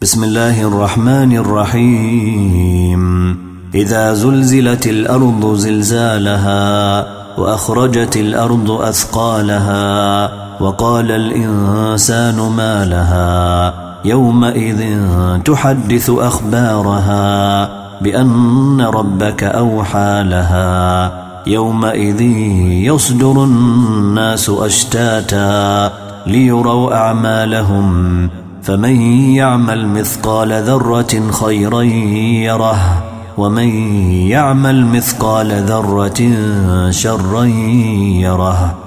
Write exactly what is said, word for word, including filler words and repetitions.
بسم الله الرحمن الرحيم إذا زلزلت الأرض زلزالها وأخرجت الأرض أثقالها وقال الإنسان ما لها يومئذ تحدث أخبارها بأن ربك أوحى لها يومئذ يصدر الناس أشتاتا ليروا أعمالهم فمن يعمل مثقال ذرة خيرا يره ومن يعمل مثقال ذرة شرا يره.